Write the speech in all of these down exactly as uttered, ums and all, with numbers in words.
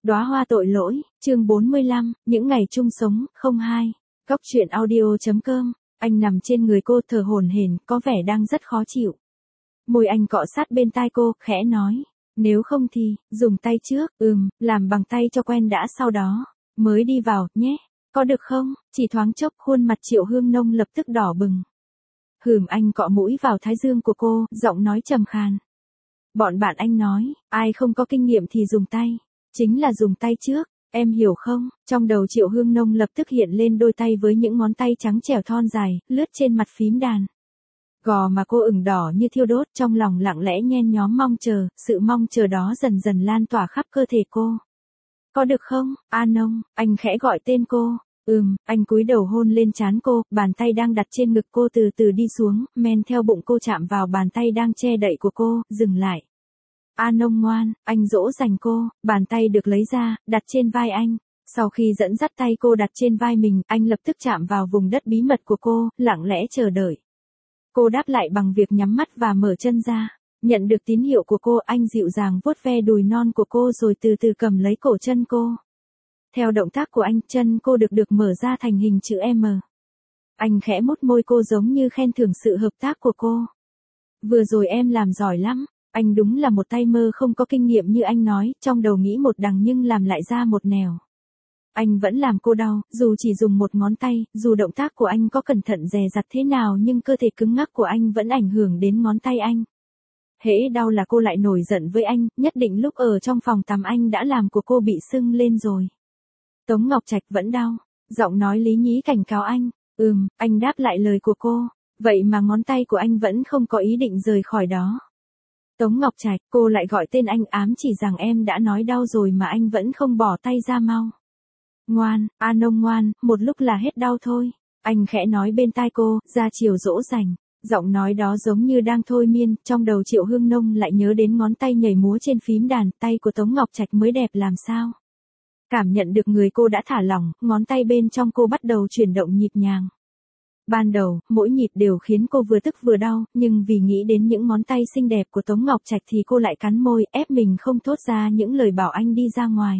Đóa hoa tội lỗi, chương bốn mươi lăm, những ngày chung sống, không hai. Góc truyện audio.com, anh nằm trên người cô thở hổn hển, có vẻ đang rất khó chịu. Môi anh cọ sát bên tai cô, khẽ nói, nếu không thì, dùng tay trước, ừm, làm bằng tay cho quen đã sau đó, mới đi vào, nhé, có được không? Chỉ thoáng chốc khuôn mặt Triệu Hương Nông lập tức đỏ bừng. Hừm, anh cọ mũi vào thái dương của cô, giọng nói trầm khàn. Bọn bạn anh nói, ai không có kinh nghiệm thì dùng tay. Chính là dùng tay trước, em hiểu không? Trong đầu Triệu Hương Nông lập tức hiện lên đôi tay với những ngón tay trắng trẻo thon dài, lướt trên mặt phím đàn. Gò mà cô ửng đỏ như thiêu đốt, trong lòng lặng lẽ nhen nhóm mong chờ, sự mong chờ đó dần dần lan tỏa khắp cơ thể cô. Có được không, A Nông? Anh khẽ gọi tên cô. Ừm, anh cúi đầu hôn lên trán cô, bàn tay đang đặt trên ngực cô từ từ đi xuống, men theo bụng cô chạm vào bàn tay đang che đậy của cô, dừng lại. A Nông ngoan, anh dỗ dành cô, bàn tay được lấy ra, đặt trên vai anh. Sau khi dẫn dắt tay cô đặt trên vai mình, anh lập tức chạm vào vùng đất bí mật của cô, lặng lẽ chờ đợi. Cô đáp lại bằng việc nhắm mắt và mở chân ra. Nhận được tín hiệu của cô, anh dịu dàng vuốt ve đùi non của cô rồi từ từ cầm lấy cổ chân cô. Theo động tác của anh, chân cô được được mở ra thành hình chữ M. Anh khẽ mút môi cô giống như khen thưởng sự hợp tác của cô. Vừa rồi em làm giỏi lắm. Anh đúng là một tay mơ không có kinh nghiệm như anh nói, trong đầu nghĩ một đằng nhưng làm lại ra một nẻo. Anh vẫn làm cô đau, dù chỉ dùng một ngón tay, dù động tác của anh có cẩn thận dè dặt thế nào nhưng cơ thể cứng ngắc của anh vẫn ảnh hưởng đến ngón tay anh. Hễ đau là cô lại nổi giận với anh, nhất định lúc ở trong phòng tắm anh đã làm của cô bị sưng lên rồi. Tống Ngọc Trạch vẫn đau, giọng nói lý nhí cảnh cáo anh. Ừm, anh đáp lại lời của cô, vậy mà ngón tay của anh vẫn không có ý định rời khỏi đó. Tống Ngọc Trạch, cô lại gọi tên anh ám chỉ rằng em đã nói đau rồi mà anh vẫn không bỏ tay ra mau. Ngoan, A Nông ngoan, một lúc là hết đau thôi. Anh khẽ nói bên tai cô, ra chiều dỗ dành. Giọng nói đó giống như đang thôi miên, trong đầu Triệu Hương Nông lại nhớ đến ngón tay nhảy múa trên phím đàn, tay của Tống Ngọc Trạch mới đẹp làm sao. Cảm nhận được người cô đã thả lỏng, ngón tay bên trong cô bắt đầu chuyển động nhịp nhàng. Ban đầu, mỗi nhịp đều khiến cô vừa tức vừa đau, nhưng vì nghĩ đến những ngón tay xinh đẹp của Tống Ngọc Trạch thì cô lại cắn môi, ép mình không thốt ra những lời bảo anh đi ra ngoài.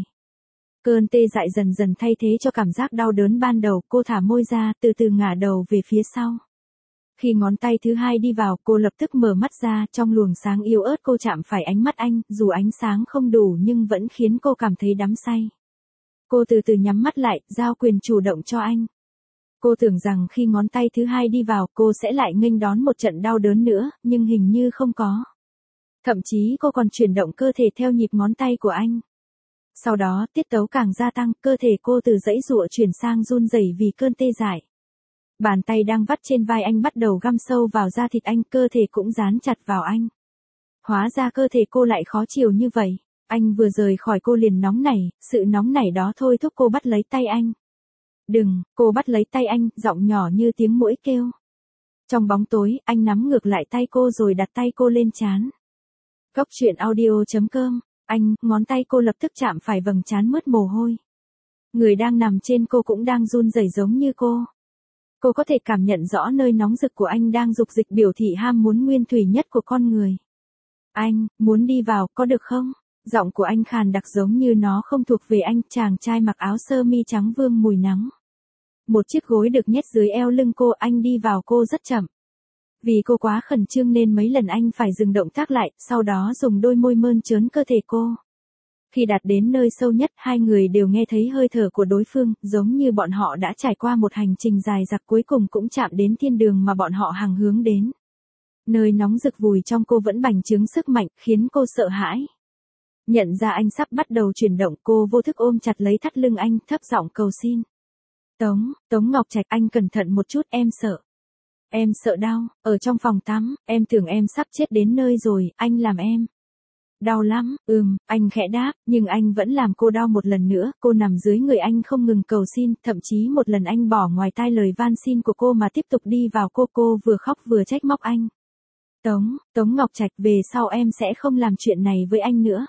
Cơn tê dại dần dần thay thế cho cảm giác đau đớn ban đầu, cô thả môi ra, từ từ ngả đầu về phía sau. Khi ngón tay thứ hai đi vào, cô lập tức mở mắt ra, trong luồng sáng yếu ớt cô chạm phải ánh mắt anh, dù ánh sáng không đủ nhưng vẫn khiến cô cảm thấy đắm say. Cô từ từ nhắm mắt lại, giao quyền chủ động cho anh. Cô tưởng rằng khi ngón tay thứ hai đi vào, cô sẽ lại nghênh đón một trận đau đớn nữa, nhưng hình như không có. Thậm chí cô còn chuyển động cơ thể theo nhịp ngón tay của anh. Sau đó, tiết tấu càng gia tăng, cơ thể cô từ giãy giụa chuyển sang run rẩy vì cơn tê dại. Bàn tay đang vắt trên vai anh bắt đầu găm sâu vào da thịt anh, cơ thể cũng dán chặt vào anh. Hóa ra cơ thể cô lại khó chịu như vậy. Anh vừa rời khỏi cô liền nóng nảy, sự nóng nảy đó thôi thúc cô bắt lấy tay anh. Đừng, cô bắt lấy tay anh, giọng nhỏ như tiếng muỗi kêu. Trong bóng tối, anh nắm ngược lại tay cô rồi đặt tay cô lên trán. Góc truyện audio.com, anh, ngón tay cô lập tức chạm phải vầng trán mướt mồ hôi. Người đang nằm trên cô cũng đang run rẩy giống như cô. Cô có thể cảm nhận rõ nơi nóng rực của anh đang dục dịch biểu thị ham muốn nguyên thủy nhất của con người. Anh, muốn đi vào, có được không? Giọng của anh khàn đặc giống như nó không thuộc về anh, chàng trai mặc áo sơ mi trắng vương mùi nắng. Một chiếc gối được nhét dưới eo lưng cô, anh đi vào cô rất chậm. Vì cô quá khẩn trương nên mấy lần anh phải dừng động tác lại, sau đó dùng đôi môi mơn trớn cơ thể cô. Khi đạt đến nơi sâu nhất, hai người đều nghe thấy hơi thở của đối phương, giống như bọn họ đã trải qua một hành trình dài dặc cuối cùng cũng chạm đến thiên đường mà bọn họ hằng hướng đến. Nơi nóng rực vùi trong cô vẫn bành trướng sức mạnh, khiến cô sợ hãi. Nhận ra anh sắp bắt đầu chuyển động, cô vô thức ôm chặt lấy thắt lưng anh, thấp giọng cầu xin. Tống, Tống Ngọc Trạch, anh cẩn thận một chút, em sợ. Em sợ đau, ở trong phòng tắm, em tưởng em sắp chết đến nơi rồi, anh làm em. Đau lắm, ừm, anh khẽ đáp, nhưng anh vẫn làm cô đau một lần nữa, cô nằm dưới người anh không ngừng cầu xin, thậm chí một lần anh bỏ ngoài tai lời van xin của cô mà tiếp tục đi vào cô, cô vừa khóc vừa trách móc anh. Tống, Tống Ngọc Trạch, về sau em sẽ không làm chuyện này với anh nữa.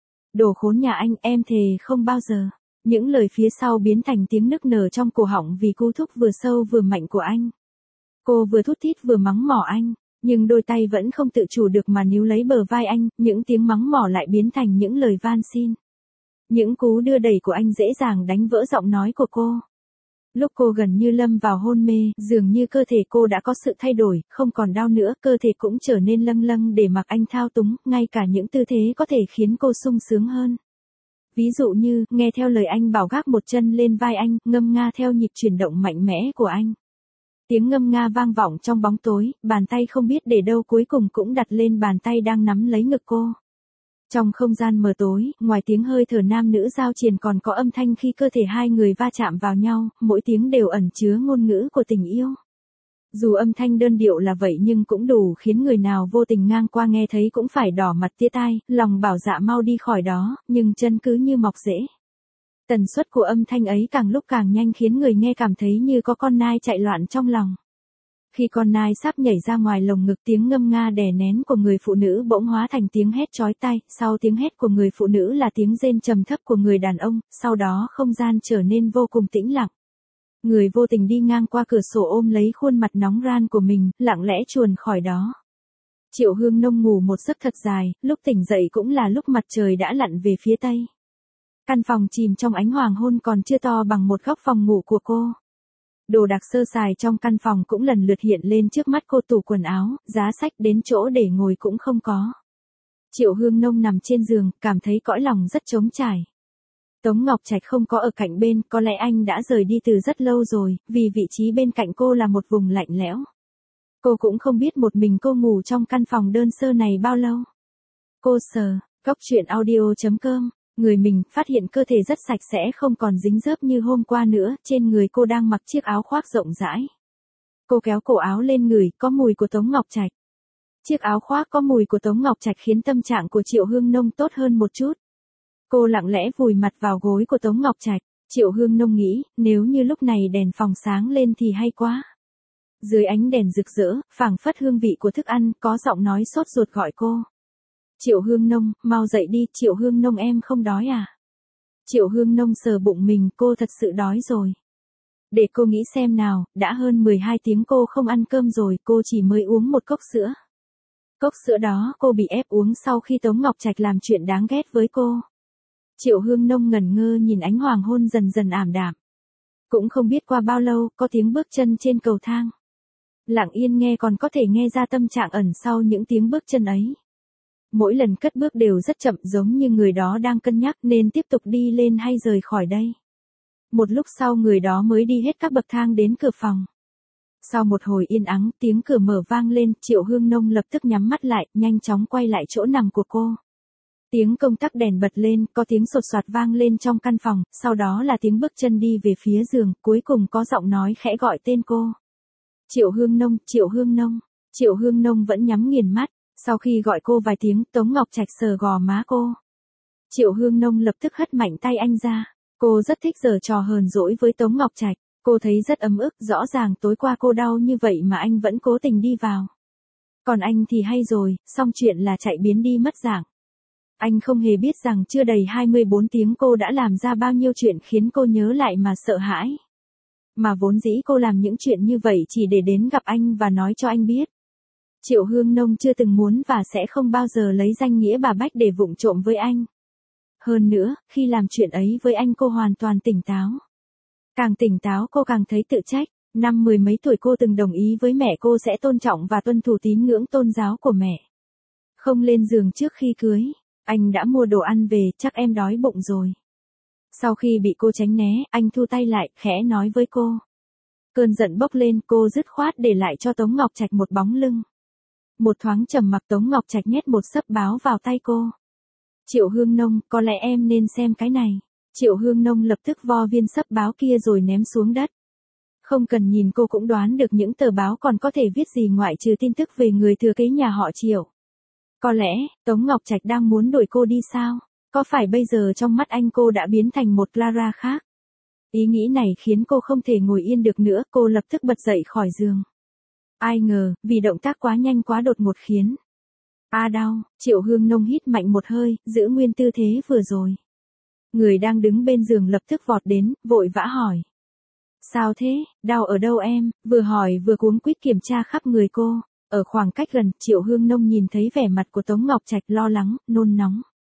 Đồ khốn nhà anh, em thề không bao giờ. Những lời phía sau biến thành tiếng nức nở trong cổ họng vì cú thúc vừa sâu vừa mạnh của anh. Cô vừa thút thít vừa mắng mỏ anh, nhưng đôi tay vẫn không tự chủ được mà níu lấy bờ vai anh, những tiếng mắng mỏ lại biến thành những lời van xin. Những cú đưa đẩy của anh dễ dàng đánh vỡ giọng nói của cô. Lúc cô gần như lâm vào hôn mê, dường như cơ thể cô đã có sự thay đổi, không còn đau nữa, cơ thể cũng trở nên lâng lâng để mặc anh thao túng, ngay cả những tư thế có thể khiến cô sung sướng hơn. Ví dụ như, nghe theo lời anh bảo gác một chân lên vai anh, ngâm nga theo nhịp chuyển động mạnh mẽ của anh. Tiếng ngâm nga vang vọng trong bóng tối, bàn tay không biết để đâu cuối cùng cũng đặt lên bàn tay đang nắm lấy ngực cô. Trong không gian mờ tối, ngoài tiếng hơi thở nam nữ giao triền còn có âm thanh khi cơ thể hai người va chạm vào nhau, mỗi tiếng đều ẩn chứa ngôn ngữ của tình yêu. Dù âm thanh đơn điệu là vậy nhưng cũng đủ khiến người nào vô tình ngang qua nghe thấy cũng phải đỏ mặt tía tai, lòng bảo dạ mau đi khỏi đó, nhưng chân cứ như mọc rễ. Tần suất của âm thanh ấy càng lúc càng nhanh khiến người nghe cảm thấy như có con nai chạy loạn trong lòng. Khi con nai sắp nhảy ra ngoài lồng ngực, tiếng ngâm nga đè nén của người phụ nữ bỗng hóa thành tiếng hét chói tai, sau tiếng hét của người phụ nữ là tiếng rên trầm thấp của người đàn ông, sau đó không gian trở nên vô cùng tĩnh lặng. Người vô tình đi ngang qua cửa sổ ôm lấy khuôn mặt nóng ran của mình, lặng lẽ chuồn khỏi đó. Triệu Hương Nông ngủ một giấc thật dài, lúc tỉnh dậy cũng là lúc mặt trời đã lặn về phía tây. Căn phòng chìm trong ánh hoàng hôn còn chưa to bằng một góc phòng ngủ của cô. Đồ đạc sơ sài trong căn phòng cũng lần lượt hiện lên trước mắt cô, tủ quần áo, giá sách đến chỗ để ngồi cũng không có. Triệu Hương Nông nằm trên giường, cảm thấy cõi lòng rất trống trải. Tống Ngọc Trạch không có ở cạnh bên, có lẽ anh đã rời đi từ rất lâu rồi, vì vị trí bên cạnh cô là một vùng lạnh lẽo. Cô cũng không biết một mình cô ngủ trong căn phòng đơn sơ này bao lâu. Cô sờ, Cóc Truyện Audio chấm com. Người mình phát hiện cơ thể rất sạch sẽ, không còn dính dớp như hôm qua nữa, trên người cô đang mặc chiếc áo khoác rộng rãi. Cô kéo cổ áo lên người, có mùi của Tống Ngọc Trạch. Chiếc áo khoác có mùi của Tống Ngọc Trạch khiến tâm trạng của Triệu Hương Nông tốt hơn một chút. Cô lặng lẽ vùi mặt vào gối của Tống Ngọc Trạch. Triệu Hương Nông nghĩ, nếu như lúc này đèn phòng sáng lên thì hay quá. Dưới ánh đèn rực rỡ, phảng phất hương vị của thức ăn, có giọng nói sốt ruột gọi cô. Triệu Hương Nông, mau dậy đi, Triệu Hương Nông em không đói à? Triệu Hương Nông sờ bụng mình, cô thật sự đói rồi. Để cô nghĩ xem nào, đã hơn mười hai tiếng cô không ăn cơm rồi, cô chỉ mới uống một cốc sữa. Cốc sữa đó cô bị ép uống sau khi Tống Ngọc Trạch làm chuyện đáng ghét với cô. Triệu Hương Nông ngẩn ngơ nhìn ánh hoàng hôn dần dần ảm đạm. Cũng không biết qua bao lâu, có tiếng bước chân trên cầu thang. Lặng yên nghe còn có thể nghe ra tâm trạng ẩn sau những tiếng bước chân ấy. Mỗi lần cất bước đều rất chậm, giống như người đó đang cân nhắc nên tiếp tục đi lên hay rời khỏi đây. Một lúc sau người đó mới đi hết các bậc thang đến cửa phòng. Sau một hồi yên ắng, tiếng cửa mở vang lên, Triệu Hương Nông lập tức nhắm mắt lại, nhanh chóng quay lại chỗ nằm của cô. Tiếng công tắc đèn bật lên, có tiếng sột soạt vang lên trong căn phòng, sau đó là tiếng bước chân đi về phía giường, cuối cùng có giọng nói khẽ gọi tên cô. Triệu Hương Nông, Triệu Hương Nông. Triệu Hương Nông vẫn nhắm nghiền mắt. Sau khi gọi cô vài tiếng, Tống Ngọc Trạch sờ gò má cô. Triệu Hương Nông lập tức hất mạnh tay anh ra. Cô rất thích giở trò hờn dỗi với Tống Ngọc Trạch. Cô thấy rất ấm ức, rõ ràng tối qua cô đau như vậy mà anh vẫn cố tình đi vào. Còn anh thì hay rồi, xong chuyện là chạy biến đi mất dạng. Anh không hề biết rằng chưa đầy hai mươi bốn tiếng cô đã làm ra bao nhiêu chuyện khiến cô nhớ lại mà sợ hãi. Mà vốn dĩ cô làm những chuyện như vậy chỉ để đến gặp anh và nói cho anh biết. Triệu Hương Nông chưa từng muốn và sẽ không bao giờ lấy danh nghĩa bà Bách để vụng trộm với anh. Hơn nữa, khi làm chuyện ấy với anh cô hoàn toàn tỉnh táo. Càng tỉnh táo cô càng thấy tự trách. Năm mười mấy tuổi cô từng đồng ý với mẹ cô sẽ tôn trọng và tuân thủ tín ngưỡng tôn giáo của mẹ. Không lên giường trước khi cưới. Anh đã mua đồ ăn về, chắc em đói bụng rồi. Sau khi bị cô tránh né, anh thu tay lại, khẽ nói với cô. Cơn giận bốc lên, cô dứt khoát để lại cho Tống Ngọc Trạch một bóng lưng. Một thoáng trầm mặc, Tống Ngọc Trạch nhét một xấp báo vào tay cô. Triệu Hương Nông, có lẽ em nên xem cái này. Triệu Hương Nông lập tức vo viên xấp báo kia rồi ném xuống đất. Không cần nhìn cô cũng đoán được những tờ báo còn có thể viết gì ngoại trừ tin tức về người thừa kế nhà họ Triệu. Có lẽ, Tống Ngọc Trạch đang muốn đuổi cô đi sao? Có phải bây giờ trong mắt anh cô đã biến thành một Clara khác? Ý nghĩ này khiến cô không thể ngồi yên được nữa, cô lập tức bật dậy khỏi giường. Ai ngờ, vì động tác quá nhanh quá đột ngột khiến. A à đau, Triệu Hương Nông hít mạnh một hơi, giữ nguyên tư thế vừa rồi. Người đang đứng bên giường lập tức vọt đến, vội vã hỏi. Sao thế, đau ở đâu em? Vừa hỏi vừa cuống quýt kiểm tra khắp người cô. Ở khoảng cách gần, Triệu Hương Nông nhìn thấy vẻ mặt của Tống Ngọc Trạch lo lắng, nôn nóng.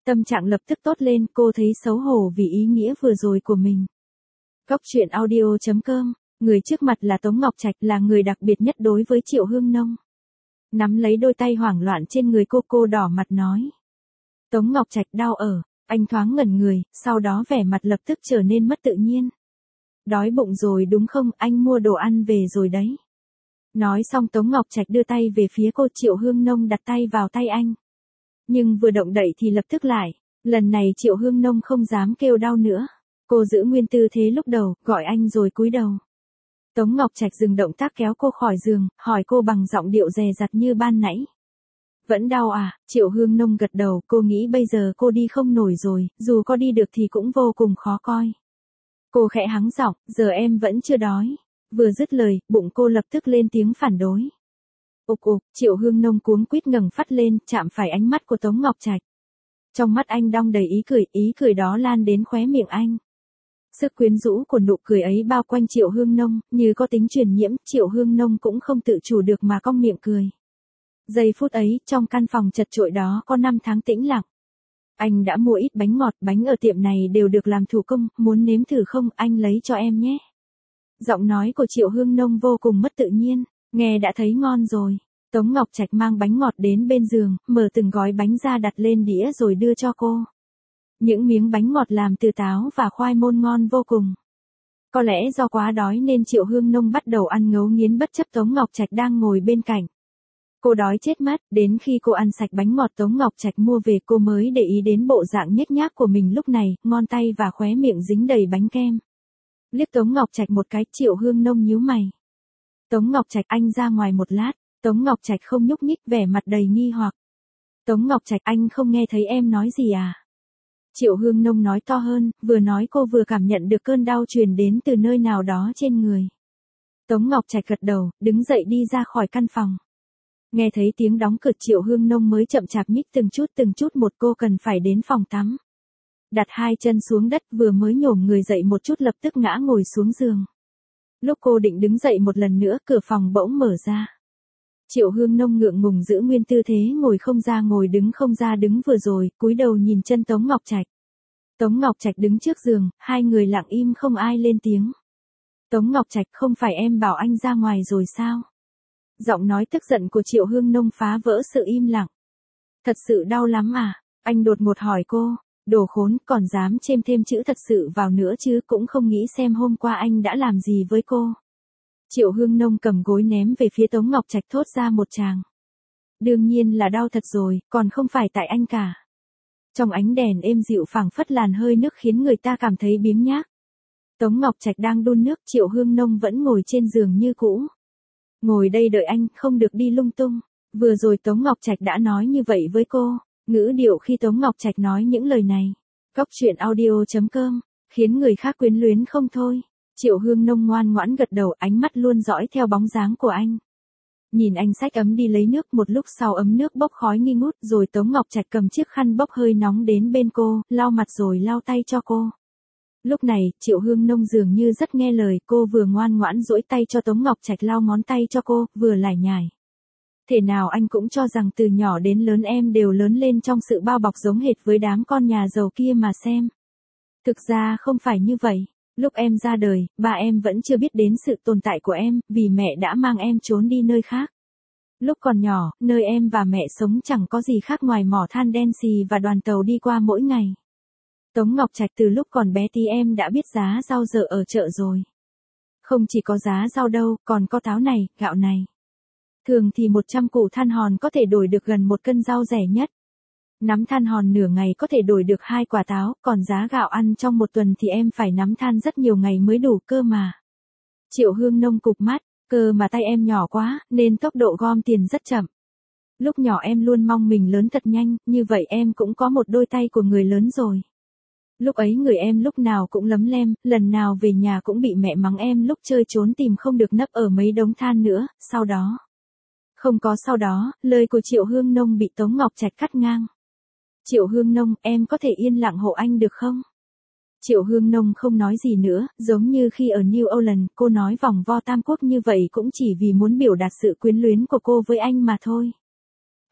Tâm trạng lập tức tốt lên, cô thấy xấu hổ vì ý nghĩa vừa rồi của mình. Góc truyện audio chấm com, người trước mặt là Tống Ngọc Trạch, là người đặc biệt nhất đối với Triệu Hương Nông. Nắm lấy đôi tay hoảng loạn trên người cô, cô đỏ mặt nói. Tống Ngọc Trạch đau ở, anh thoáng ngẩn người, sau đó vẻ mặt lập tức trở nên mất tự nhiên. Đói bụng rồi đúng không, anh mua đồ ăn về rồi đấy. Nói xong Tống Ngọc Trạch đưa tay về phía cô, Triệu Hương Nông đặt tay vào tay anh. Nhưng vừa động đậy thì lập tức lại, lần này Triệu Hương Nông không dám kêu đau nữa. Cô giữ nguyên tư thế lúc đầu, gọi anh rồi cúi đầu. Tống Ngọc Trạch dừng động tác kéo cô khỏi giường, hỏi cô bằng giọng điệu dè dặt như ban nãy. Vẫn đau à? Triệu Hương Nông gật đầu, cô nghĩ bây giờ cô đi không nổi rồi, dù có đi được thì cũng vô cùng khó coi. Cô khẽ hắng giọng, giờ em vẫn chưa đói. Vừa dứt lời, bụng cô lập tức lên tiếng phản đối. Ục ục, Triệu Hương Nông cuống quýt ngẩng phát lên, chạm phải ánh mắt của Tống Ngọc Trạch. Trong mắt anh đong đầy ý cười, ý cười đó lan đến khóe miệng anh. Sức quyến rũ của nụ cười ấy bao quanh Triệu Hương Nông, như có tính truyền nhiễm, Triệu Hương Nông cũng không tự chủ được mà cong miệng cười. Giây phút ấy, trong căn phòng chật chội đó có năm tháng tĩnh lặng. Anh đã mua ít bánh ngọt, bánh ở tiệm này đều được làm thủ công, muốn nếm thử không, anh lấy cho em nhé. Giọng nói của Triệu Hương Nông vô cùng mất tự nhiên, nghe đã thấy ngon rồi. Tống Ngọc Trạch mang bánh ngọt đến bên giường, mở từng gói bánh ra đặt lên đĩa rồi đưa cho cô. Những miếng bánh ngọt làm từ táo và khoai môn ngon vô cùng. Có lẽ do quá đói nên Triệu Hương Nông bắt đầu ăn ngấu nghiến bất chấp Tống Ngọc Trạch đang ngồi bên cạnh. Cô đói chết mất, đến khi cô ăn sạch bánh ngọt Tống Ngọc Trạch mua về cô mới để ý đến bộ dạng nhếch nhác của mình lúc này, ngón tay và khóe miệng dính đầy bánh kem. Liếc Tống Ngọc Trạch một cái, Triệu Hương Nông nhíu mày. Tống Ngọc Trạch, anh ra ngoài một lát. Tống Ngọc Trạch không nhúc nhích, vẻ mặt đầy nghi hoặc. Tống Ngọc Trạch, anh không nghe thấy em nói gì à? Triệu Hương Nông nói to hơn, vừa nói cô vừa cảm nhận được cơn đau truyền đến từ nơi nào đó trên người. Tống Ngọc Trạch gật đầu, đứng dậy đi ra khỏi căn phòng. Nghe thấy tiếng đóng cửa, Triệu Hương Nông mới chậm chạp nhích từng chút từng chút một, cô cần phải đến phòng tắm. Đặt hai chân xuống đất, vừa mới nhổm người dậy một chút lập tức ngã ngồi xuống giường. Lúc cô định đứng dậy một lần nữa, cửa phòng bỗng mở ra. Triệu Hương Nông ngượng ngùng giữ nguyên tư thế ngồi không ra ngồi đứng không ra đứng vừa rồi, cúi đầu nhìn chân Tống Ngọc Trạch. Tống Ngọc Trạch đứng trước giường, hai người lặng im không ai lên tiếng. Tống Ngọc Trạch, không phải em bảo anh ra ngoài rồi sao? Giọng nói tức giận của Triệu Hương Nông phá vỡ sự im lặng. Thật sự đau lắm à? Anh đột ngột hỏi cô. Đồ khốn, còn dám chêm thêm chữ thật sự vào nữa chứ, cũng không nghĩ xem hôm qua anh đã làm gì với cô. Triệu Hương Nông cầm gối ném về phía Tống Ngọc Trạch, thốt ra một tràng. Đương nhiên là đau thật rồi, còn không phải tại anh cả. Trong ánh đèn êm dịu phảng phất làn hơi nước khiến người ta cảm thấy biếng nhác. Tống Ngọc Trạch đang đun nước, Triệu Hương Nông vẫn ngồi trên giường như cũ. Ngồi đây đợi anh, không được đi lung tung. Vừa rồi Tống Ngọc Trạch đã nói như vậy với cô. Ngữ điệu khi Tống Ngọc Trạch nói những lời này. Góc truyện audio chấm com, khiến người khác quyến luyến không thôi. Triệu Hương Nông ngoan ngoãn gật đầu, ánh mắt luôn dõi theo bóng dáng của anh. Nhìn anh xách ấm đi lấy nước, một lúc sau ấm nước bốc khói nghi ngút, rồi Tống Ngọc Trạch cầm chiếc khăn bốc hơi nóng đến bên cô, lau mặt rồi lau tay cho cô. Lúc này, Triệu Hương Nông dường như rất nghe lời, cô vừa ngoan ngoãn duỗi tay cho Tống Ngọc Trạch lau ngón tay cho cô, vừa lải nhải. Thế nào anh cũng cho rằng từ nhỏ đến lớn em đều lớn lên trong sự bao bọc giống hệt với đám con nhà giàu kia mà xem. Thực ra không phải như vậy. Lúc em ra đời, ba em vẫn chưa biết đến sự tồn tại của em, vì mẹ đã mang em trốn đi nơi khác. Lúc còn nhỏ, nơi em và mẹ sống chẳng có gì khác ngoài mỏ than đen xì và đoàn tàu đi qua mỗi ngày. Tống Ngọc Trạch, từ lúc còn bé tí em đã biết giá rau dợ ở chợ rồi. Không chỉ có giá rau đâu, còn có táo này, gạo này. Thường thì một trăm củ than hòn có thể đổi được gần một cân rau rẻ nhất. Nắm than hòn nửa ngày có thể đổi được hai quả táo, còn giá gạo ăn trong một tuần thì em phải nắm than rất nhiều ngày mới đủ cơ mà. Triệu Hương Nông cụp mắt, cơ mà tay em nhỏ quá, nên tốc độ gom tiền rất chậm. Lúc nhỏ em luôn mong mình lớn thật nhanh, như vậy em cũng có một đôi tay của người lớn rồi. Lúc ấy người em lúc nào cũng lấm lem, lần nào về nhà cũng bị mẹ mắng em lúc chơi trốn tìm không được nấp ở mấy đống than nữa, sau đó. Không có sau đó, lời của Triệu Hương Nông bị Tống Ngọc Trạch cắt ngang. Triệu Hương Nông, em có thể yên lặng hộ anh được không? Triệu Hương Nông không nói gì nữa, giống như khi ở New Orleans, cô nói vòng vo tam quốc như vậy cũng chỉ vì muốn biểu đạt sự quyến luyến của cô với anh mà thôi.